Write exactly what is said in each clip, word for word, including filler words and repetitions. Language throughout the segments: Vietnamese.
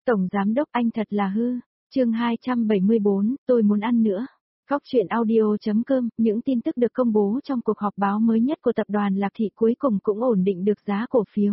Tổng Giám Đốc anh thật là hư. Chương hai trăm bảy mươi bốn, tôi muốn ăn nữa. Góc truyện audio.com, những tin tức được công bố trong cuộc họp báo mới nhất của tập đoàn Lạc Thị cuối cùng cũng ổn định được giá cổ phiếu.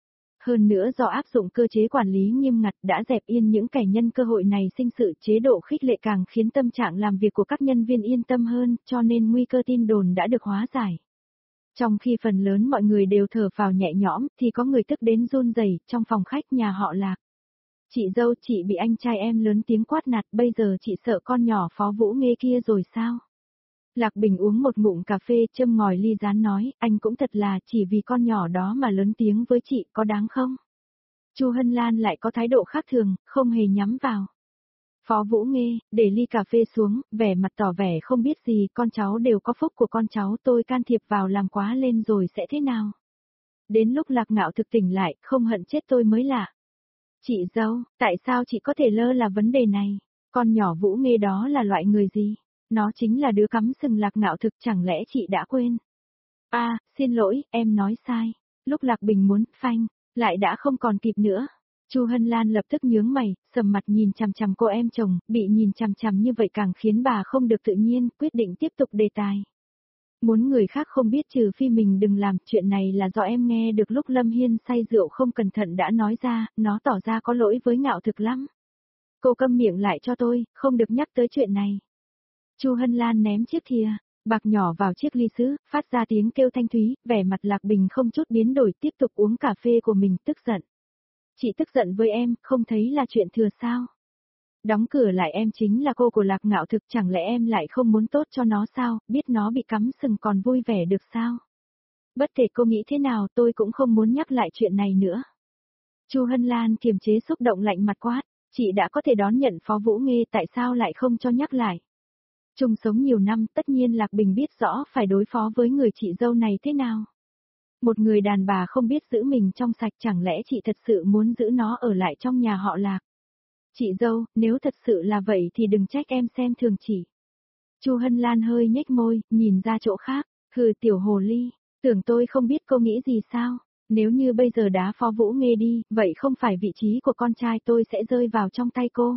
Hơn nữa do áp dụng cơ chế quản lý nghiêm ngặt đã dẹp yên những kẻ nhân cơ hội này sinh sự, chế độ khích lệ càng khiến tâm trạng làm việc của các nhân viên yên tâm hơn, cho nên nguy cơ tin đồn đã được hóa giải. Trong khi phần lớn mọi người đều thở phào nhẹ nhõm, thì có người tức đến run rẩy trong phòng khách nhà họ Lạc. Chị dâu, chị bị anh trai em lớn tiếng quát nạt, bây giờ chị sợ con nhỏ Phó Vũ Nghê kia rồi sao? Lạc Bình uống một ngụm cà phê châm ngòi ly rán nói, anh cũng thật là chỉ vì con nhỏ đó mà lớn tiếng với chị, có đáng không? Chu Hân Lan lại có thái độ khác thường, không hề nhắm vào. Phó Vũ Nghê, để ly cà phê xuống, vẻ mặt tỏ vẻ không biết gì, con cháu đều có phúc của con cháu, tôi can thiệp vào làm quá lên rồi sẽ thế nào? Đến lúc Lạc Ngạo thực tỉnh lại, không hận chết tôi mới lạ. Chị dâu, tại sao chị có thể lơ là vấn đề này? Con nhỏ Vũ Nghê đó là loại người gì? Nó chính là đứa cắm sừng Lạc Ngạo thực, chẳng lẽ chị đã quên? A, à, xin lỗi, em nói sai. Lúc Lạc Bình muốn phanh, lại đã không còn kịp nữa. Chu Hân Lan lập tức nhướng mày, sầm mặt nhìn chằm chằm cô em chồng, bị nhìn chằm chằm như vậy càng khiến bà không được tự nhiên, quyết định tiếp tục đề tài. Muốn người khác không biết trừ phi mình đừng làm, chuyện này là do em nghe được lúc Lâm Hiên say rượu không cẩn thận đã nói ra, nó tỏ ra có lỗi với Ngạo thực lắm. Cô câm miệng lại cho tôi, không được nhắc tới chuyện này. Chu Hân Lan ném chiếc thìa bạc nhỏ vào chiếc ly sứ, phát ra tiếng kêu thanh thúy, vẻ mặt Lạc Bình không chút biến đổi, tiếp tục uống cà phê của mình, tức giận. Chị tức giận với em, không thấy là chuyện thừa sao? Đóng cửa lại, em chính là cô của Lạc Ngạo thực, chẳng lẽ em lại không muốn tốt cho nó sao, biết nó bị cắm sừng còn vui vẻ được sao? Bất kể cô nghĩ thế nào, tôi cũng không muốn nhắc lại chuyện này nữa. Chu Hân Lan kiềm chế xúc động, lạnh mặt quát, chị đã có thể đón nhận Phó Vũ Nghê, tại sao lại không cho nhắc lại? Chung sống nhiều năm, tất nhiên Lạc Bình biết rõ phải đối phó với người chị dâu này thế nào. Một người đàn bà không biết giữ mình trong sạch, chẳng lẽ chị thật sự muốn giữ nó ở lại trong nhà họ Lạc? Chị dâu, nếu thật sự là vậy thì đừng trách em xem thường chị. Chu Hân Lan hơi nhếch môi, nhìn ra chỗ khác, hừ, tiểu hồ ly, tưởng tôi không biết cô nghĩ gì sao? Nếu như bây giờ đá Phó Vũ Nghê đi, vậy không phải vị trí của con trai tôi sẽ rơi vào trong tay cô?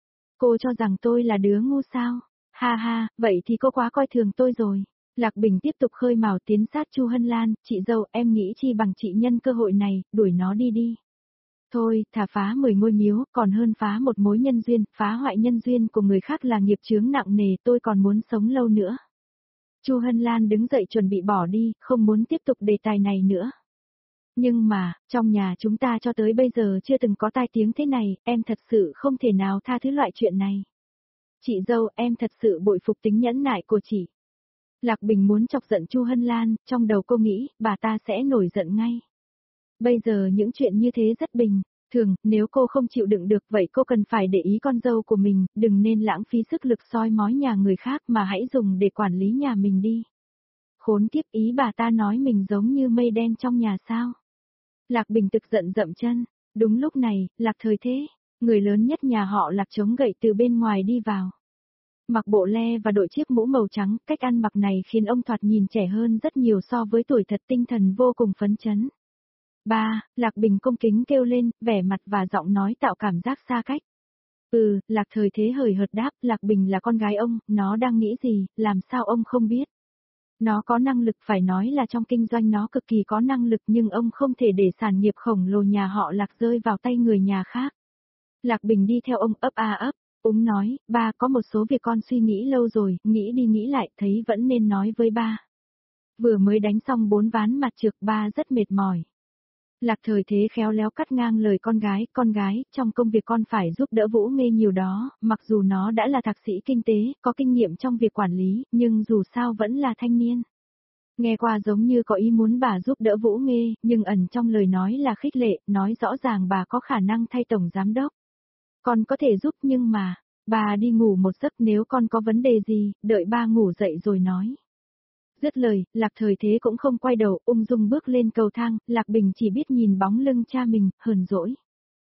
Cô cho rằng tôi là đứa ngu sao? Ha ha, vậy thì cô quá coi thường tôi rồi. Lạc Bình tiếp tục khơi mào tiến sát Chu Hân Lan, chị dâu, em nghĩ chi bằng chị nhân cơ hội này, đuổi nó đi đi. Thôi, thà phá mười ngôi miếu, còn hơn phá một mối nhân duyên, phá hoại nhân duyên của người khác là nghiệp chướng nặng nề, tôi còn muốn sống lâu nữa. Chu Hân Lan đứng dậy chuẩn bị bỏ đi, không muốn tiếp tục đề tài này nữa. Nhưng mà, trong nhà chúng ta cho tới bây giờ chưa từng có tai tiếng thế này, em thật sự không thể nào tha thứ loại chuyện này. Chị dâu, em thật sự bội phục tính nhẫn nại của chị. Lạc Bình muốn chọc giận Chu Hân Lan, trong đầu cô nghĩ, bà ta sẽ nổi giận ngay. Bây giờ những chuyện như thế rất bình thường, nếu cô không chịu đựng được vậy cô cần phải để ý con dâu của mình, đừng nên lãng phí sức lực soi mói nhà người khác mà hãy dùng để quản lý nhà mình đi. Khốn kiếp, ý bà ta nói mình giống như mây đen trong nhà sao? Lạc Bình tức giận dậm chân. Đúng lúc này, Lạc Thời Thế, người lớn nhất nhà họ Lạc chống gậy từ bên ngoài đi vào. Mặc bộ le và đội chiếc mũ màu trắng, cách ăn mặc này khiến ông thoạt nhìn trẻ hơn rất nhiều so với tuổi thật, tinh thần vô cùng phấn chấn. Ba, Lạc Bình cung kính kêu lên, vẻ mặt và giọng nói tạo cảm giác xa cách. Ừ, Lạc Thời Thế hời hợt đáp, Lạc Bình là con gái ông, nó đang nghĩ gì, làm sao ông không biết. Nó có năng lực, phải nói là trong kinh doanh nó cực kỳ có năng lực, nhưng ông không thể để sản nghiệp khổng lồ nhà họ Lạc rơi vào tay người nhà khác. Lạc Bình đi theo ông ấp a ấp, úng nói, ba có một số việc con suy nghĩ lâu rồi, nghĩ đi nghĩ lại, thấy vẫn nên nói với ba. Vừa mới đánh xong bốn ván mặt trược, ba rất mệt mỏi. Lạc Thời Thế khéo léo cắt ngang lời con gái, con gái, trong công việc con phải giúp đỡ Vũ Nghê nhiều đó, mặc dù nó đã là thạc sĩ kinh tế, có kinh nghiệm trong việc quản lý, nhưng dù sao vẫn là thanh niên. Nghe qua giống như có ý muốn bà giúp đỡ Vũ Nghê, nhưng ẩn trong lời nói là khích lệ, nói rõ ràng bà có khả năng thay tổng giám đốc. Con có thể giúp nhưng mà, bà đi ngủ một giấc, nếu con có vấn đề gì, đợi ba ngủ dậy rồi nói. Dứt lời, Lạc Thời Thế cũng không quay đầu, ung dung bước lên cầu thang, Lạc Bình chỉ biết nhìn bóng lưng cha mình, hờn dỗi.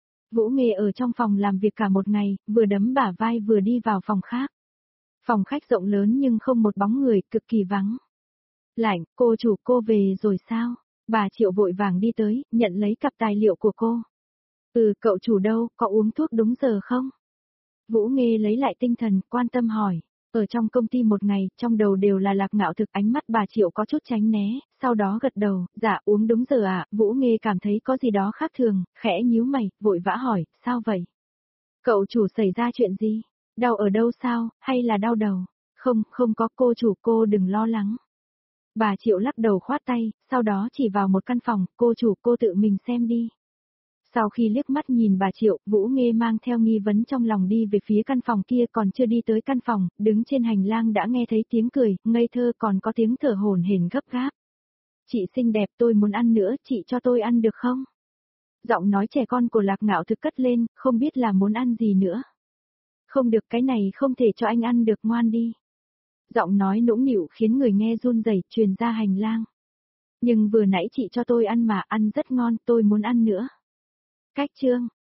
Vũ Nghê ở trong phòng làm việc cả một ngày, vừa đấm bả vai vừa đi vào phòng khác. Phòng khách rộng lớn nhưng không một bóng người, cực kỳ vắng. Lạnh, cô chủ, cô về rồi sao? Bà Triệu vội vàng đi tới, nhận lấy cặp tài liệu của cô. Ừ, cậu chủ đâu, có uống thuốc đúng giờ không? Vũ Nghê lấy lại tinh thần, quan tâm hỏi. Ở trong công ty một ngày, trong đầu đều là Lạc Ngạo Thực, ánh mắt bà Triệu có chút tránh né, sau đó gật đầu, dạ uống đúng giờ à, Vũ Nghê cảm thấy có gì đó khác thường, khẽ nhíu mày, vội vã hỏi, sao vậy? Cậu chủ xảy ra chuyện gì? Đau ở đâu sao, hay là đau đầu? Không, không có cô chủ, cô đừng lo lắng. Bà Triệu lắc đầu khoát tay, sau đó chỉ vào một căn phòng, cô chủ cô tự mình xem đi. Sau khi liếc mắt nhìn bà Triệu, Vũ Nghê mang theo nghi vấn trong lòng đi về phía căn phòng kia, còn chưa đi tới căn phòng, đứng trên hành lang đã nghe thấy tiếng cười, ngây thơ, còn có tiếng thở hổn hển gấp gáp. Chị xinh đẹp, tôi muốn ăn nữa, chị cho tôi ăn được không? Giọng nói trẻ con của Lạc Ngạo Thực cất lên, không biết là muốn ăn gì nữa. Không được, cái này không thể cho anh ăn được, ngoan đi. Giọng nói nũng nịu khiến người nghe run rẩy, truyền ra hành lang. Nhưng vừa nãy chị cho tôi ăn mà, ăn rất ngon, tôi muốn ăn nữa. Cách chương